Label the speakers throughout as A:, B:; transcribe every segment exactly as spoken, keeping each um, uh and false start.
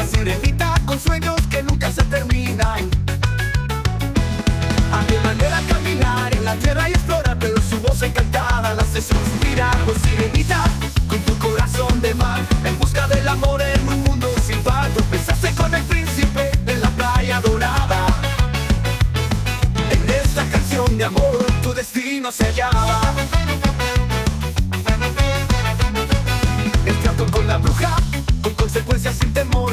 A: una sirenita con sueños que nunca se terminan. A mi manera caminar en la tierra y explorar, pero su voz encantada la hace suspirar. Oh sirenita, con tu corazón de mar, en busca del amor en un mundo sin par. Tropezaste con el príncipe en la playa dorada. En esta canción de amor tu destino se hallaba. El trato con la bruja, con consecuencias sin temor.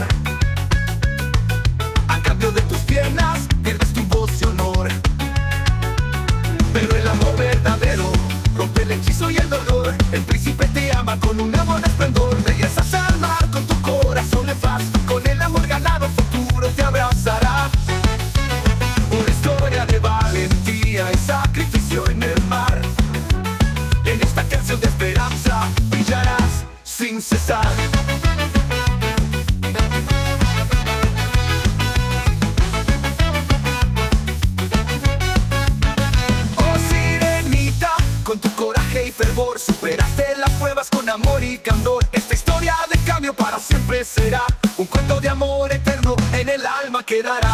A: A cambio de tus piernas pierdes tu voz y honor. Pero el amor verdadero rompe el hechizo y el dolor. El príncipe te ama con un amor de esplendor. Regresas al mar con tu corazón en paz. Con el amor ganado el futuro te abrazará. Una historia de valentía y sacrificio en el mar. En esta canción de esperanza brillarás sin cesar. Con tu coraje y fervor superaste las pruebas con amor y candor. Esta historia de cambio para siempre será un cuento de amor eterno, en el alma quedará.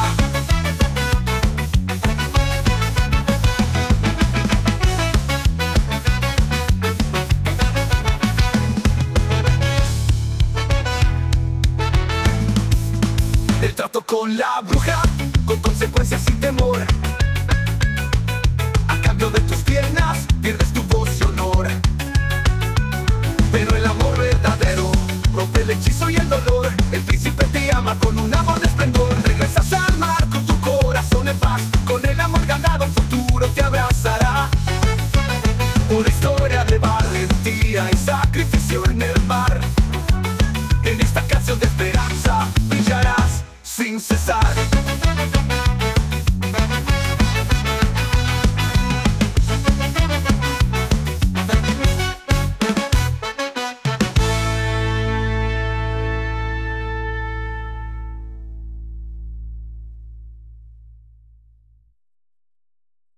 A: El trato con la bruja, con consecuencias sin temor. A cambio de tus piernas pierdes tu voz y honor. Pero el amor verdadero rompe el hechizo y el dolor. El príncipe te ama con un amor de esplendor. Regresas al mar con tu corazón en paz. Con el amor ganado el futuro te abrazará. Una historia de valentía y sacrificio en el mar. En esta canción de esperanza brillarás sin cesar.